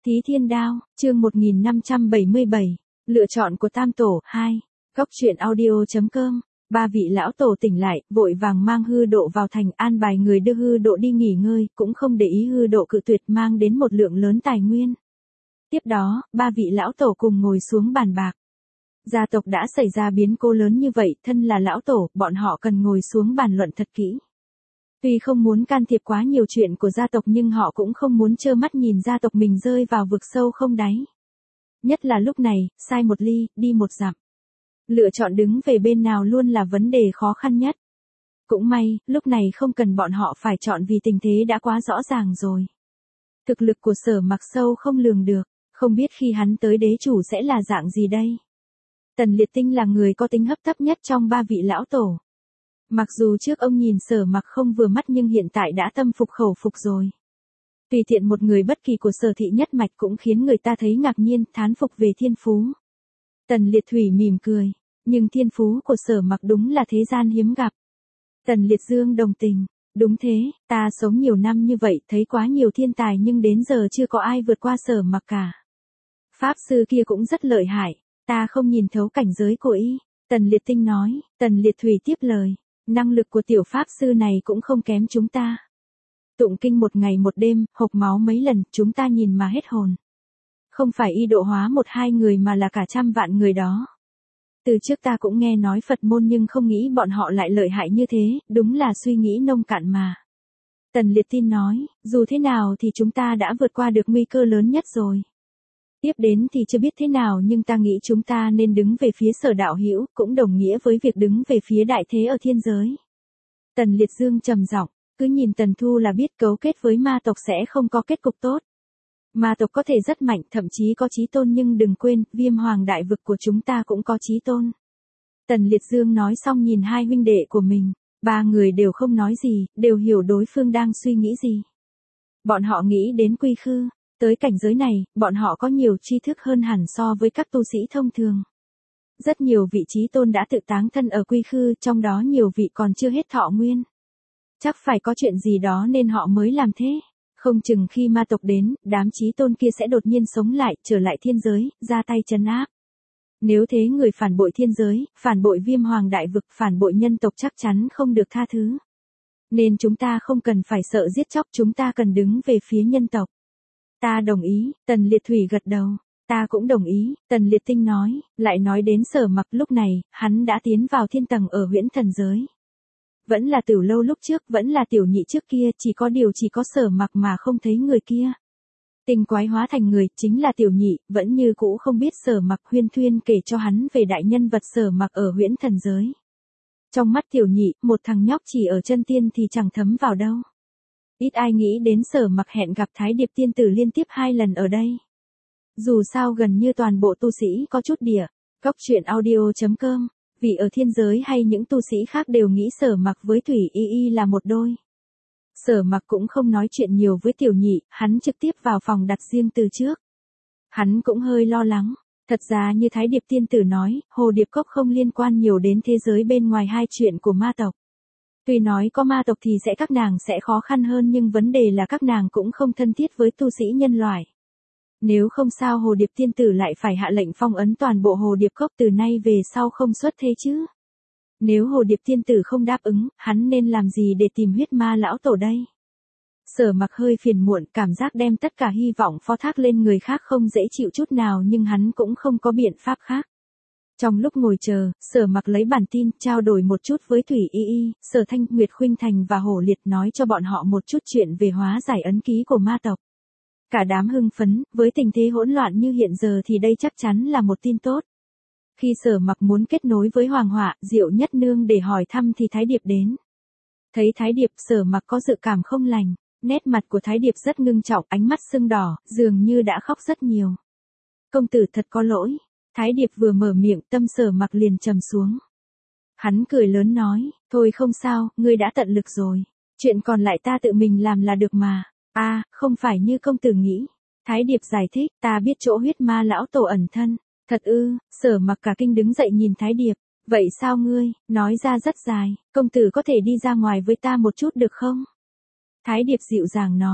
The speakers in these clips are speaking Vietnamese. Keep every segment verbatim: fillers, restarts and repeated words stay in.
Thí Thiên Đao, chương một nghìn năm trăm bảy mươi bảy, lựa chọn của Tam Tổ, hai, góc truyện audio.com, ba vị lão tổ tỉnh lại, vội vàng mang hư độ vào thành an bài người đưa hư độ đi nghỉ ngơi, cũng không để ý hư độ cự tuyệt mang đến một lượng lớn tài nguyên. Tiếp đó, ba vị lão tổ cùng ngồi xuống bàn bạc. Gia tộc đã xảy ra biến cố lớn như vậy, thân là lão tổ, bọn họ cần ngồi xuống bàn luận thật kỹ. Tuy không muốn can thiệp quá nhiều chuyện của gia tộc nhưng họ cũng không muốn trơ mắt nhìn gia tộc mình rơi vào vực sâu không đáy. Nhất là lúc này, sai một ly, đi một dặm. Lựa chọn đứng về bên nào luôn là vấn đề khó khăn nhất. Cũng may, lúc này không cần bọn họ phải chọn vì tình thế đã quá rõ ràng rồi. Thực lực của Sở Mặc sâu không lường được, không biết khi hắn tới đế chủ sẽ là dạng gì đây. Tần Liệt Tinh là người có tính hấp tấp nhất trong ba vị lão tổ. Mặc dù trước ông nhìn Sở Mặc không vừa mắt nhưng hiện tại đã tâm phục khẩu phục rồi. Tùy tiện một người bất kỳ của Sở thị nhất mạch cũng khiến người ta thấy ngạc nhiên, thán phục về thiên phú. Tần Liệt Thủy mỉm cười, nhưng thiên phú của Sở Mặc đúng là thế gian hiếm gặp. Tần Liệt Dương đồng tình, đúng thế, ta sống nhiều năm như vậy thấy quá nhiều thiên tài nhưng đến giờ chưa có ai vượt qua Sở Mặc cả. Pháp sư kia cũng rất lợi hại, ta không nhìn thấu cảnh giới của y. Tần Liệt Tinh nói, Tần Liệt Thủy tiếp lời. Năng lực của tiểu pháp sư này cũng không kém chúng ta. Tụng kinh một ngày một đêm, hộc máu mấy lần, chúng ta nhìn mà hết hồn. Không phải y độ hóa một hai người mà là cả trăm vạn người đó. Từ trước ta cũng nghe nói Phật môn nhưng không nghĩ bọn họ lại lợi hại như thế, đúng là suy nghĩ nông cạn mà. Tần Liệt Tin nói, dù thế nào thì chúng ta đã vượt qua được nguy cơ lớn nhất rồi. Tiếp đến thì chưa biết thế nào nhưng ta nghĩ chúng ta nên đứng về phía Sở đạo hữu, cũng đồng nghĩa với việc đứng về phía đại thế ở thiên giới. Tần Liệt Dương trầm giọng, cứ nhìn Tần Thu là biết cấu kết với ma tộc sẽ không có kết cục tốt. Ma tộc có thể rất mạnh, thậm chí có chí tôn nhưng đừng quên, Viêm Hoàng đại vực của chúng ta cũng có chí tôn. Tần Liệt Dương nói xong nhìn hai huynh đệ của mình, ba người đều không nói gì, đều hiểu đối phương đang suy nghĩ gì. Bọn họ nghĩ đến Quy Khư. Tới cảnh giới này, bọn họ có nhiều tri thức hơn hẳn so với các tu sĩ thông thường. Rất nhiều vị trí tôn đã tự táng thân ở Quy Khư, trong đó nhiều vị còn chưa hết thọ nguyên. Chắc phải có chuyện gì đó nên họ mới làm thế. Không chừng khi ma tộc đến, đám chí tôn kia sẽ đột nhiên sống lại, trở lại thiên giới, ra tay trấn áp. Nếu thế người phản bội thiên giới, phản bội Viêm Hoàng đại vực, phản bội nhân tộc chắc chắn không được tha thứ. Nên chúng ta không cần phải sợ giết chóc, chúng ta cần đứng về phía nhân tộc. Ta đồng ý, Tần Liệt Thủy gật đầu. Ta cũng đồng ý, Tần Liệt Tinh nói, lại nói đến Sở Mặc lúc này, hắn đã tiến vào thiên tầng ở huyễn thần giới. Vẫn là Tiểu Lâu lúc trước, vẫn là Tiểu Nhị trước kia, chỉ có điều chỉ có Sở Mặc mà không thấy người kia. Tinh quái hóa thành người, chính là Tiểu Nhị, vẫn như cũ không biết Sở Mặc. Huyên Thuyên kể cho hắn về đại nhân vật Sở Mặc ở huyễn thần giới. Trong mắt Tiểu Nhị, một thằng nhóc chỉ ở chân tiên thì chẳng thấm vào đâu. Ít ai nghĩ đến Sở Mặc hẹn gặp Thái Điệp tiên tử liên tiếp hai lần ở đây. Dù sao gần như toàn bộ tu sĩ có chút địa, góc truyện audio.com, vì ở thiên giới hay những tu sĩ khác đều nghĩ Sở Mặc với Thủy Y Y là một đôi. Sở Mặc cũng không nói chuyện nhiều với Tiểu Nhị, hắn trực tiếp vào phòng đặt riêng từ trước. Hắn cũng hơi lo lắng, thật ra như Thái Điệp tiên tử nói, Hồ Điệp Cốc không liên quan nhiều đến thế giới bên ngoài hai chuyện của ma tộc. Tuy nói có ma tộc thì sẽ các nàng sẽ khó khăn hơn nhưng vấn đề là các nàng cũng không thân thiết với tu sĩ nhân loại. Nếu không sao Hồ Điệp tiên tử lại phải hạ lệnh phong ấn toàn bộ Hồ Điệp Cốc từ nay về sau không xuất thế chứ. Nếu Hồ Điệp tiên tử không đáp ứng, hắn nên làm gì để tìm huyết ma lão tổ đây? Sở Mặc hơi phiền muộn, cảm giác đem tất cả hy vọng phó thác lên người khác không dễ chịu chút nào nhưng hắn cũng không có biện pháp khác. Trong lúc ngồi chờ, Sở Mặc lấy bản tin, trao đổi một chút với Thủy Y Y, Sở Thanh, Nguyệt Khuynh Thành và Hổ Liệt nói cho bọn họ một chút chuyện về hóa giải ấn ký của ma tộc. Cả đám hưng phấn, với tình thế hỗn loạn như hiện giờ thì đây chắc chắn là một tin tốt. Khi Sở Mặc muốn kết nối với Hoàng Họa, Diệu Nhất Nương để hỏi thăm thì Thái Điệp đến. Thấy Thái Điệp, Sở Mặc có dự cảm không lành, nét mặt của Thái Điệp rất ngưng trọng, ánh mắt sưng đỏ, dường như đã khóc rất nhiều. Công tử thật có lỗi. Thái Điệp vừa mở miệng, tâm Sở Mặc liền trầm xuống. Hắn cười lớn nói, thôi không sao, ngươi đã tận lực rồi. Chuyện còn lại ta tự mình làm là được mà. A, à, không phải như công tử nghĩ. Thái Điệp giải thích, ta biết chỗ huyết ma lão tổ ẩn thân. Thật ư? Sở Mặc cả kinh đứng dậy nhìn Thái Điệp. Vậy sao ngươi, nói ra rất dài, công tử có thể đi ra ngoài với ta một chút được không? Thái Điệp dịu dàng nói,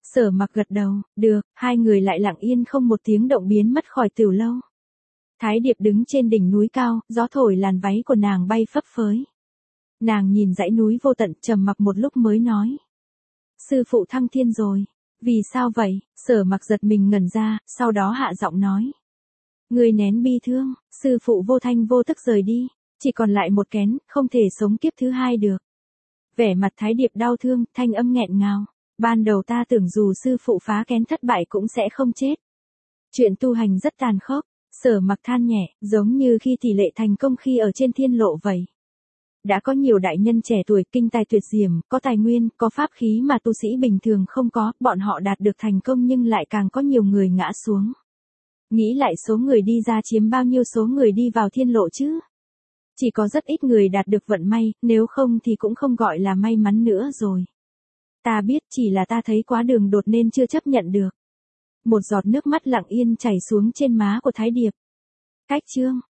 Sở Mặc gật đầu, được, hai người lại lặng yên không một tiếng động biến mất khỏi tiểu lâu. Thái Điệp đứng trên đỉnh núi cao, gió thổi làn váy của nàng bay phấp phới. Nàng nhìn dãy núi vô tận, trầm mặc một lúc mới nói. Sư phụ thăng thiên rồi. Vì sao vậy? Sở Mặc giật mình ngẩn ra, sau đó hạ giọng nói. Người nén bi thương, sư phụ vô thanh vô tức rời đi, chỉ còn lại một kén, không thể sống kiếp thứ hai được. Vẻ mặt Thái Điệp đau thương, thanh âm nghẹn ngào. Ban đầu ta tưởng dù sư phụ phá kén thất bại cũng sẽ không chết. Chuyện tu hành rất tàn khốc, Sở Mặc than nhẹ, giống như khi tỷ lệ thành công khi ở trên thiên lộ vậy. Đã có nhiều đại nhân trẻ tuổi kinh tài tuyệt diễm, có tài nguyên, có pháp khí mà tu sĩ bình thường không có, bọn họ đạt được thành công nhưng lại càng có nhiều người ngã xuống. Nghĩ lại số người đi ra chiếm bao nhiêu số người đi vào thiên lộ chứ? Chỉ có rất ít người đạt được vận may, nếu không thì cũng không gọi là may mắn nữa rồi. Ta biết chỉ là ta thấy quá đường đột nên chưa chấp nhận được. Một giọt nước mắt lặng yên chảy xuống trên má của Thái Điệp. Cách chương